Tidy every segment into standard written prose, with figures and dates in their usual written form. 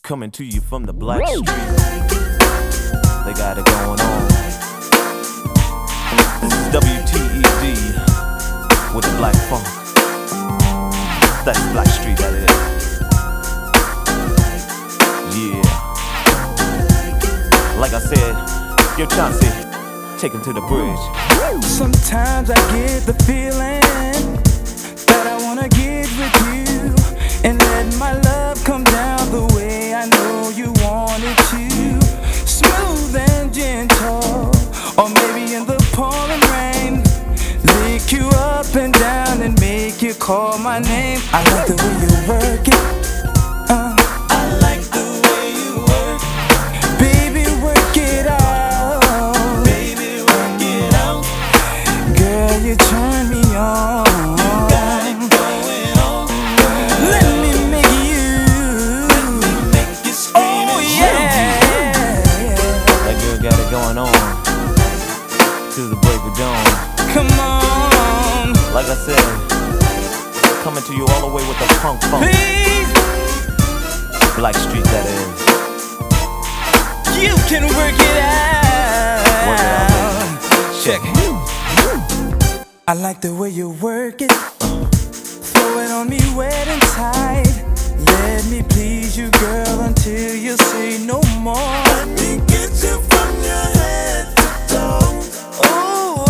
Coming to you from the Black Street. They got it going on. This is WTED with the Black Funk. That's Black Street, that is. Yeah. Like I said, yo Chauncey, take him to the bridge. Sometimes I get the feeling that I wanna get with you and let my love come down the way I know you want it to. Smooth and gentle, or maybe in the pouring rain, lick you up and down and make you call my name. I like the way you work it. I like the way you work. Baby, work it out. Baby, work it out. Girl, you turn me on. You got it going on. Let me make you. Let me make you scream and shout. That girl got it going on till the break of dawn. Come on. Like I said, coming to you all the way with the funk. Please. Black Street, that is. You can work it out. Work it out, baby. Check it. I like the way you work it. Throw it on me wet and tight. Let me please you, girl, until you say no more. Let me get you from your head to toe. Oh,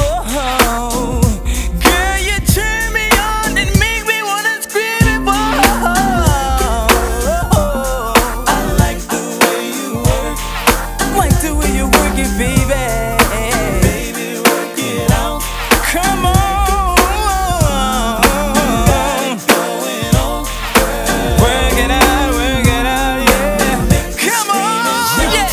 girl, you turn me on and make me wanna scream and fall. I like the way you work. Like the way you work it, baby. Baby, work it out. Come on. Going on. Work it out, yeah. Come on, yeah.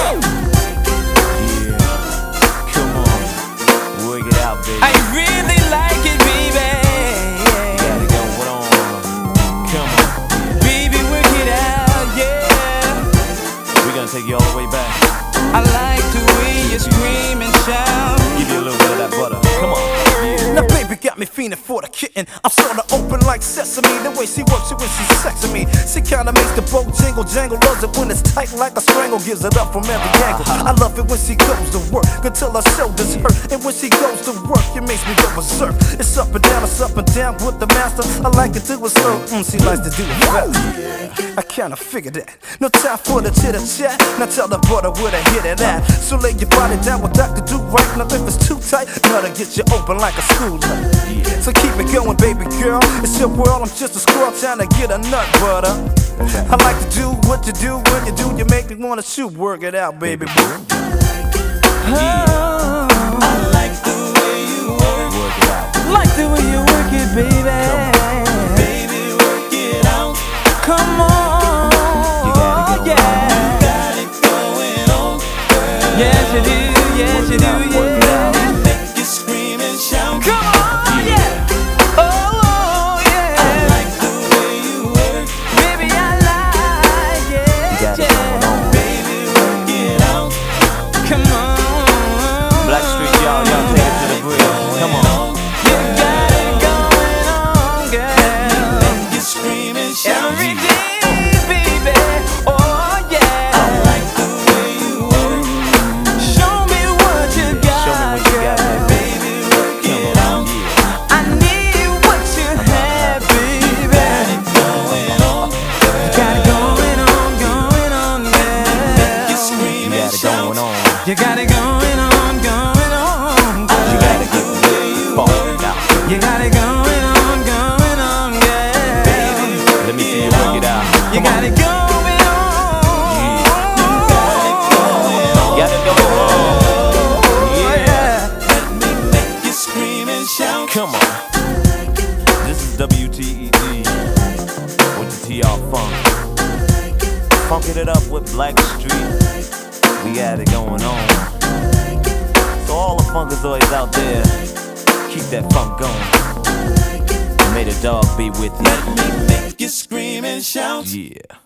Yeah. Come on. Work it out, baby. I really like it, baby. Got it going on. Come on. Baby, work it out, yeah. We're gonna take you all the way back. I like the way you scream and shout. Give you a little bit of that butter. Come on. Now baby got me fiending for the kitten. I'm sorta open like sesame. The way she works it when she's sexing me. She kinda makes the boat jingle jangle. Loves it when it's tight like a strangle. Gives it up from every angle. I love it when she goes to work until her shoulders hurt. And when she goes to work, it makes me go berserk. It's up and down with the master. I like it to a slow. She likes to do it fast. I kinda figured that. No time for the chitter chat. Now tell the brother where to hit it at. So lay your body down with Dr. Do right. Now if it's too tight, now to get you open like a school light. So keep it going, baby girl. It's your world, I'm just a squirrel trying to get a nut butter. I like to do what you do when you do. You make me wanna shoot, work it out, baby boo. I like the way you work. Work it out. Like the way you work it, baby. Baby, work it out. Come on, yeah. You got it going on, girl. Yes, you do, yes, you do, yeah. Make you scream and shout. Come on, yeah. Oh, yeah. I like the way you work. Baby, I like it. You got it going on. Baby, work it out. Come on. Black Street, y'all take it to the bridge. Come on. You got it going on, girl. Make you scream and shout. Every day, baby. Oh, yeah. I like the way you work. Show me what you got, Show me what you got, girl. Baby, work Come it on. out. Yeah. I need what you have, baby. Going on, Got it going on, you girl. scream You and got it shout. going on. You got it going on, You gotta get the funk out. You got it going on, girl. Let me see you work it out. You got it going on. Got it going on. Yeah. Let me make you scream and shout. Come on. This is WTED with the TR Funk. Funking it up with Black Street. We got it going on. So all the funkazoids out there, keep that funk going. May the dog be with you. Let me make you scream and shout. Yeah.